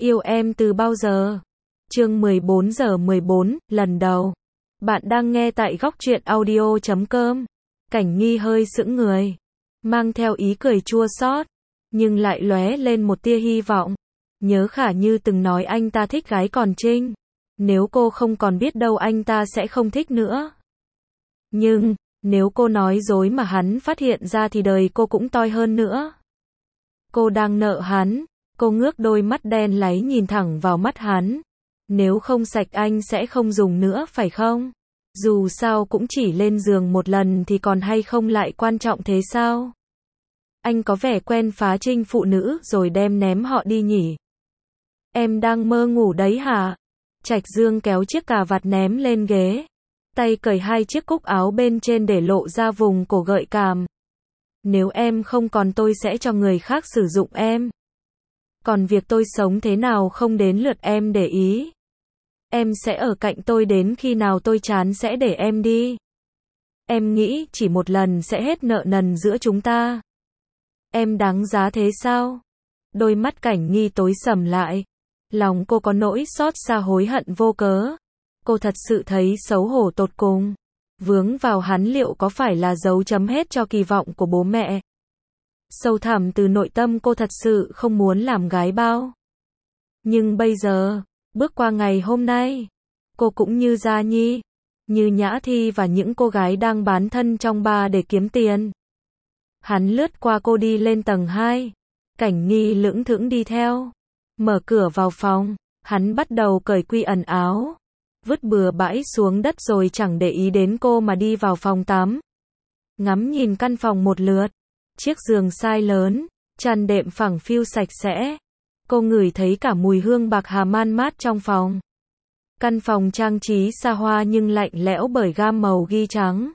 Yêu em từ bao giờ? Chương 14 giờ 14, lần đầu. Bạn đang nghe tại góc truyện audio.com. Cảnh Nghi hơi sững người, mang theo ý cười chua xót, nhưng lại lóe lên một tia hy vọng. Nhớ Khả Như từng nói anh ta thích gái còn trinh. Nếu cô không còn biết đâu anh ta sẽ không thích nữa. Nhưng, nếu cô nói dối mà hắn phát hiện ra thì đời cô cũng toi hơn nữa. Cô đang nợ hắn. Cô ngước đôi mắt đen láy nhìn thẳng vào mắt hắn. Nếu không sạch anh sẽ không dùng nữa phải không? Dù sao cũng chỉ lên giường một lần thì còn hay không lại quan trọng thế sao? Anh có vẻ quen phá trinh phụ nữ rồi đem ném họ đi nhỉ? Em đang mơ ngủ đấy hả? Trạch Dương kéo chiếc cà vạt ném lên ghế. Tay cởi hai chiếc cúc áo bên trên để lộ ra vùng cổ gợi cảm. Nếu em không còn tôi sẽ cho người khác sử dụng em. Còn việc tôi sống thế nào không đến lượt em để ý. Em sẽ ở cạnh tôi đến khi nào tôi chán sẽ để em đi. Em nghĩ chỉ một lần sẽ hết nợ nần giữa chúng ta. Em đáng giá thế sao? Đôi mắt Cảnh Nghi tối sầm lại. Lòng cô có nỗi xót xa hối hận vô cớ. Cô thật sự thấy xấu hổ tột cùng. Vướng vào hắn liệu có phải là dấu chấm hết cho kỳ vọng của bố mẹ? Sâu thẳm từ nội tâm cô thật sự không muốn làm gái bao. Nhưng bây giờ, bước qua ngày hôm nay, cô cũng như Gia Nhi, như Nhã Thi và những cô gái đang bán thân trong bar để kiếm tiền. Hắn lướt qua cô đi lên tầng 2. Cảnh Nghi lững thững đi theo. Mở cửa vào phòng, hắn bắt đầu cởi quy ẩn áo. Vứt bừa bãi xuống đất rồi chẳng để ý đến cô mà đi vào phòng tắm. Ngắm nhìn căn phòng một lượt. Chiếc giường size lớn, chăn đệm phẳng phiu sạch sẽ. Cô ngửi thấy cả mùi hương bạc hà man mát trong phòng. Căn phòng trang trí xa hoa nhưng lạnh lẽo bởi gam màu ghi trắng.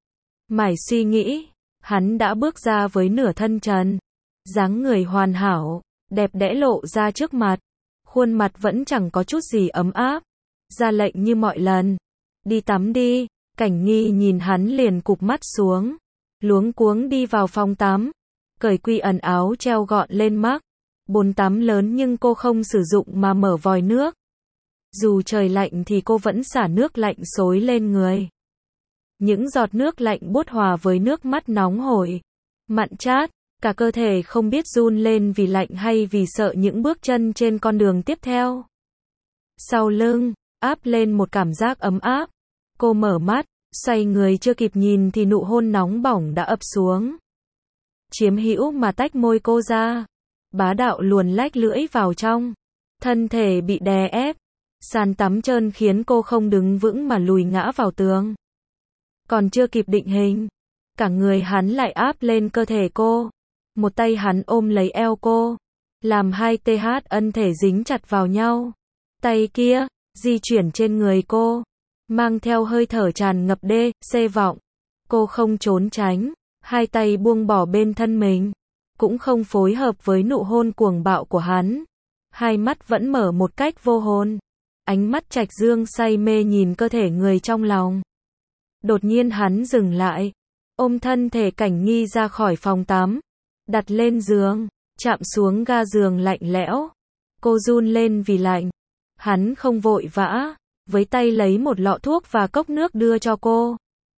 Mải suy nghĩ, hắn đã bước ra với nửa thân trần. Dáng người hoàn hảo, đẹp đẽ lộ ra trước mặt. Khuôn mặt vẫn chẳng có chút gì ấm áp. Ra lệnh như mọi lần. Đi tắm đi. Cảnh Nghi nhìn hắn liền cụp mắt xuống. Luống cuống đi vào phòng tắm. Cởi quy ẩn áo treo gọn lên mắc. Bồn tắm lớn nhưng cô không sử dụng mà mở vòi nước. Dù trời lạnh thì cô vẫn xả nước lạnh xối lên người. Những giọt nước lạnh buốt hòa với nước mắt nóng hổi. Mặn chát, cả cơ thể không biết run lên vì lạnh hay vì sợ những bước chân trên con đường tiếp theo. Sau lưng, áp lên một cảm giác ấm áp. Cô mở mắt, xoay người chưa kịp nhìn thì nụ hôn nóng bỏng đã ập xuống. Chiếm hữu mà tách môi cô ra. Bá đạo luồn lách lưỡi vào trong. Thân thể bị đè ép. Sàn tắm trơn khiến cô không đứng vững mà lùi ngã vào tường. Còn chưa kịp định hình, cả người hắn lại áp lên cơ thể cô. Một tay hắn ôm lấy eo cô, làm hai TH ân thể dính chặt vào nhau. Tay kia, di chuyển trên người cô, mang theo hơi thở tràn ngập xê vọng. Cô không trốn tránh, hai tay buông bỏ bên thân mình, cũng không phối hợp với nụ hôn cuồng bạo của hắn. Hai mắt vẫn mở một cách vô hồn. Ánh mắt Trạch Dương say mê nhìn cơ thể người trong lòng. Đột nhiên hắn dừng lại, ôm thân thể Cảnh Nghi ra khỏi phòng tắm, đặt lên giường, chạm xuống ga giường lạnh lẽo. Cô run lên vì lạnh. Hắn không vội vã, với tay lấy một lọ thuốc và cốc nước đưa cho cô.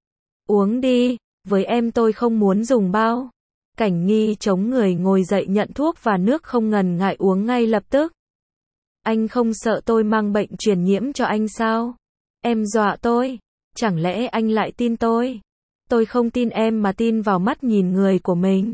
Uống đi, với em tôi không muốn dùng bao. Cảnh Nghi chống người ngồi dậy nhận thuốc và nước không ngần ngại uống ngay lập tức. Anh không sợ tôi mang bệnh truyền nhiễm cho anh sao? Em dọa tôi. Chẳng lẽ anh lại tin tôi? Tôi không tin em mà tin vào mắt nhìn người của mình.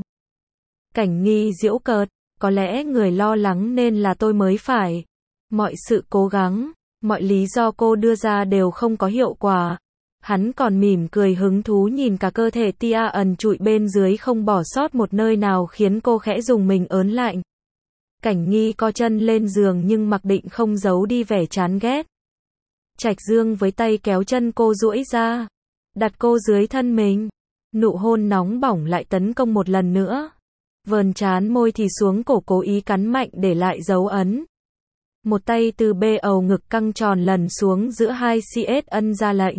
Cảnh Nghi giễu cợt. Có lẽ người lo lắng nên là tôi mới phải. Mọi sự cố gắng, mọi lý do cô đưa ra đều không có hiệu quả. Hắn còn mỉm cười hứng thú nhìn cả cơ thể tia ẩn trụi bên dưới không bỏ sót một nơi nào khiến cô khẽ rùng mình ớn lạnh. Cảnh Nghi co chân lên giường nhưng mặc định không giấu đi vẻ chán ghét. Trạch Dương với tay kéo chân cô duỗi ra, đặt cô dưới thân mình. Nụ hôn nóng bỏng lại tấn công một lần nữa. Vờn trán môi thì xuống cổ cố ý cắn mạnh để lại dấu ấn. Một tay từ bê ầu ngực căng tròn lần xuống giữa hai CS ân ra lệnh.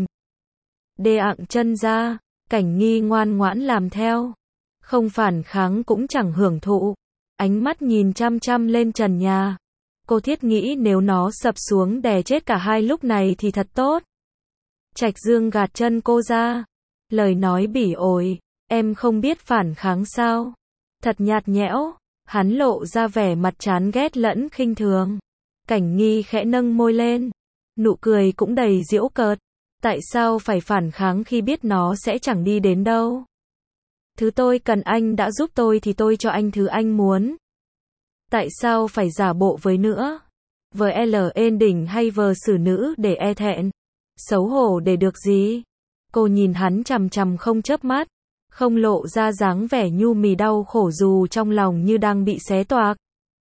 Đê ạng chân ra, Cảnh Nghi ngoan ngoãn làm theo. Không phản kháng cũng chẳng hưởng thụ. Ánh mắt nhìn chăm chăm lên trần nhà. Cô thiết nghĩ nếu nó sập xuống đè chết cả hai lúc này thì thật tốt. Trạch Dương gạt chân cô ra. Lời nói bỉ ổi, em không biết phản kháng sao? Thật nhạt nhẽo, hắn lộ ra vẻ mặt chán ghét lẫn khinh thường. Cảnh Nghi khẽ nâng môi lên, nụ cười cũng đầy giễu cợt. Tại sao phải phản kháng khi biết nó sẽ chẳng đi đến đâu? Thứ tôi cần anh đã giúp tôi thì tôi cho anh thứ anh muốn. Tại sao phải giả bộ với nữa? Vờ L ên đỉnh hay vờ xử nữ để e thẹn? Xấu hổ để được gì? Cô nhìn hắn chằm chằm không chớp mắt, không lộ ra dáng vẻ nhu mì đau khổ dù trong lòng như đang bị xé toạc.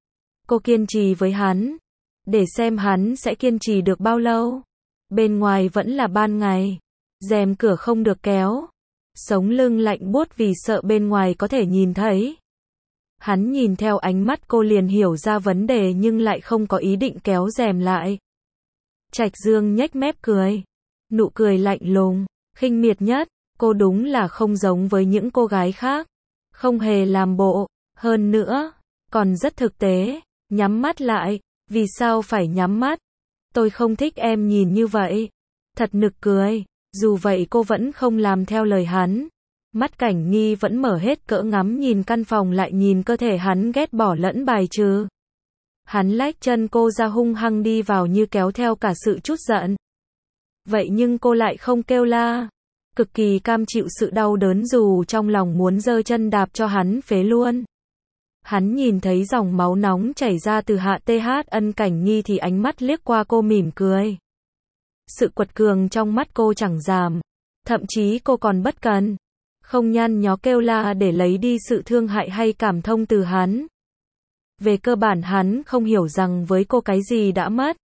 Cô kiên trì với hắn, để xem hắn sẽ kiên trì được bao lâu. Bên ngoài vẫn là ban ngày, rèm cửa không được kéo, sống lưng lạnh buốt vì sợ bên ngoài có thể nhìn thấy. Hắn nhìn theo ánh mắt cô liền hiểu ra vấn đề nhưng lại không có ý định kéo rèm lại. Trạch Dương nhếch mép cười, nụ cười lạnh lùng, khinh miệt nhất. Cô đúng là không giống với những cô gái khác, không hề làm bộ, hơn nữa, còn rất thực tế. Nhắm mắt lại. Vì sao phải nhắm mắt? Tôi không thích em nhìn như vậy. Thật nực cười. Dù vậy cô vẫn không làm theo lời hắn. Mắt Cảnh Nghi vẫn mở hết cỡ ngắm nhìn căn phòng lại nhìn cơ thể hắn ghét bỏ lẫn bài trừ. Hắn lách chân cô ra hung hăng đi vào như kéo theo cả sự trút giận. Vậy nhưng cô lại không kêu la. Cực kỳ cam chịu sự đau đớn dù trong lòng muốn giơ chân đạp cho hắn phế luôn. Hắn nhìn thấy dòng máu nóng chảy ra từ hạ TH ân Cảnh Nghi thì ánh mắt liếc qua cô mỉm cười. Sự quật cường trong mắt cô chẳng giảm. Thậm chí cô còn bất cần. Không nhăn nhó kêu la để lấy đi sự thương hại hay cảm thông từ hắn. Về cơ bản hắn không hiểu rằng với cô cái gì đã mất.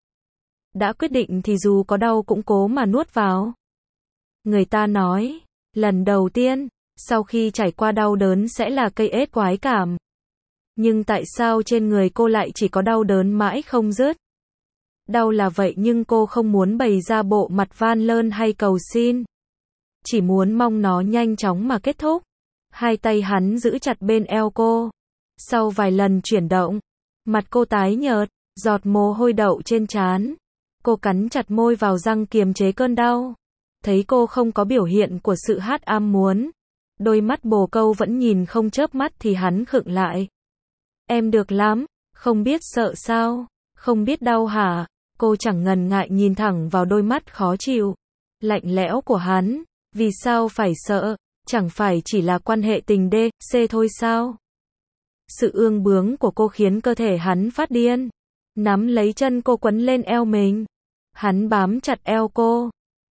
Đã quyết định thì dù có đau cũng cố mà nuốt vào. Người ta nói, lần đầu tiên, sau khi trải qua đau đớn sẽ là cây ết quái cảm. Nhưng tại sao trên người cô lại chỉ có đau đớn mãi không dứt? Đau là vậy nhưng cô không muốn bày ra bộ mặt van lơn hay cầu xin. Chỉ muốn mong nó nhanh chóng mà kết thúc. Hai tay hắn giữ chặt bên eo cô. Sau vài lần chuyển động, mặt cô tái nhợt, giọt mồ hôi đậu trên trán. Cô cắn chặt môi vào răng kiềm chế cơn đau. Thấy cô không có biểu hiện của sự ham muốn. Đôi mắt bồ câu vẫn nhìn không chớp mắt thì hắn khựng lại. Em được lắm, không biết sợ sao, không biết đau hả? Cô chẳng ngần ngại nhìn thẳng vào đôi mắt khó chịu, lạnh lẽo của hắn. Vì sao phải sợ? Chẳng phải chỉ là quan hệ tình D.C thôi sao? Sự ương bướng của cô khiến cơ thể hắn phát điên. Nắm lấy chân cô quấn lên eo mình. Hắn bám chặt eo cô.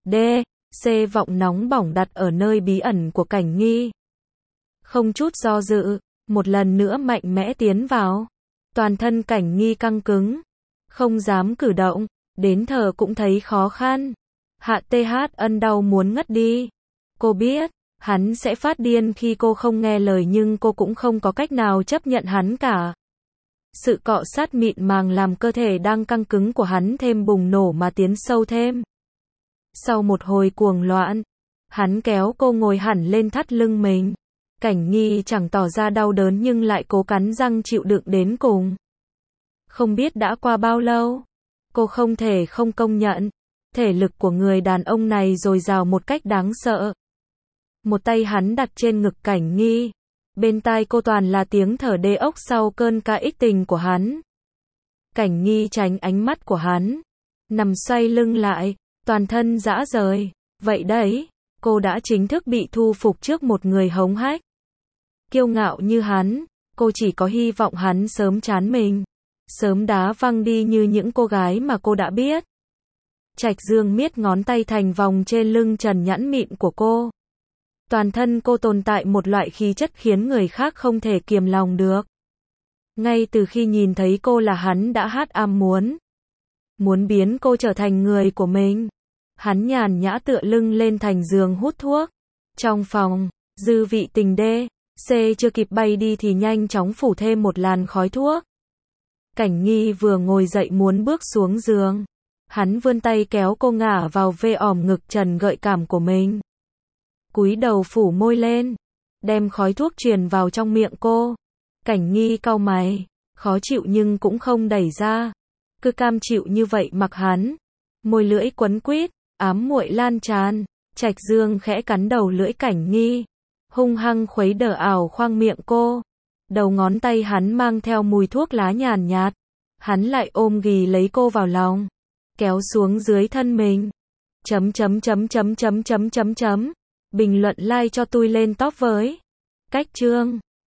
D.C vọng nóng bỏng đặt ở nơi bí ẩn của Cảnh Nghi. Không chút do dự, một lần nữa mạnh mẽ tiến vào. Toàn thân Cảnh Nghi căng cứng, không dám cử động, đến thở cũng thấy khó khăn. Hạ TH ân đau muốn ngất đi. Cô biết, hắn sẽ phát điên khi cô không nghe lời nhưng cô cũng không có cách nào chấp nhận hắn cả. Sự cọ sát mịn màng làm cơ thể đang căng cứng của hắn thêm bùng nổ mà tiến sâu thêm. Sau một hồi cuồng loạn, hắn kéo cô ngồi hẳn lên thắt lưng mình. Cảnh Nghi chẳng tỏ ra đau đớn nhưng lại cố cắn răng chịu đựng đến cùng. Không biết đã qua bao lâu, cô không thể không công nhận, thể lực của người đàn ông này dồi dào một cách đáng sợ. Một tay hắn đặt trên ngực Cảnh Nghi, bên tai cô toàn là tiếng thở đê ốc sau cơn ca ích tình của hắn. Cảnh Nghi tránh ánh mắt của hắn, nằm xoay lưng lại, toàn thân rã rời. Vậy đấy, cô đã chính thức bị thu phục trước một người hống hách. Kiêu ngạo như hắn, cô chỉ có hy vọng hắn sớm chán mình, sớm đá văng đi như những cô gái mà cô đã biết. Trạch Dương miết ngón tay thành vòng trên lưng trần nhẵn mịn của cô. Toàn thân cô tồn tại một loại khí chất khiến người khác không thể kiềm lòng được. Ngay từ khi nhìn thấy cô là hắn đã muốn biến cô trở thành người của mình. Hắn nhàn nhã tựa lưng lên thành giường hút thuốc. Trong phòng, dư vị tình D.C chưa kịp bay đi thì nhanh chóng phủ thêm một làn khói thuốc. Cảnh Nghi vừa ngồi dậy muốn bước xuống giường. Hắn vươn tay kéo cô ngả vào vê ỏm ngực trần gợi cảm của mình. Cúi đầu phủ môi lên, đem khói thuốc truyền vào trong miệng cô. Cảnh Nghi cau mày, khó chịu nhưng cũng không đẩy ra. cứ cam chịu như vậy mặc hắn. Môi lưỡi quấn quýt, ám muội lan tràn. Trạch Dương khẽ cắn đầu lưỡi Cảnh Nghi, hung hăng khuấy đờ ảo khoang miệng cô. Đầu ngón tay hắn mang theo mùi thuốc lá nhàn nhạt. Hắn lại ôm ghì lấy cô vào lòng, kéo xuống dưới thân mình. Bình luận like cho tôi lên top với. Cách chương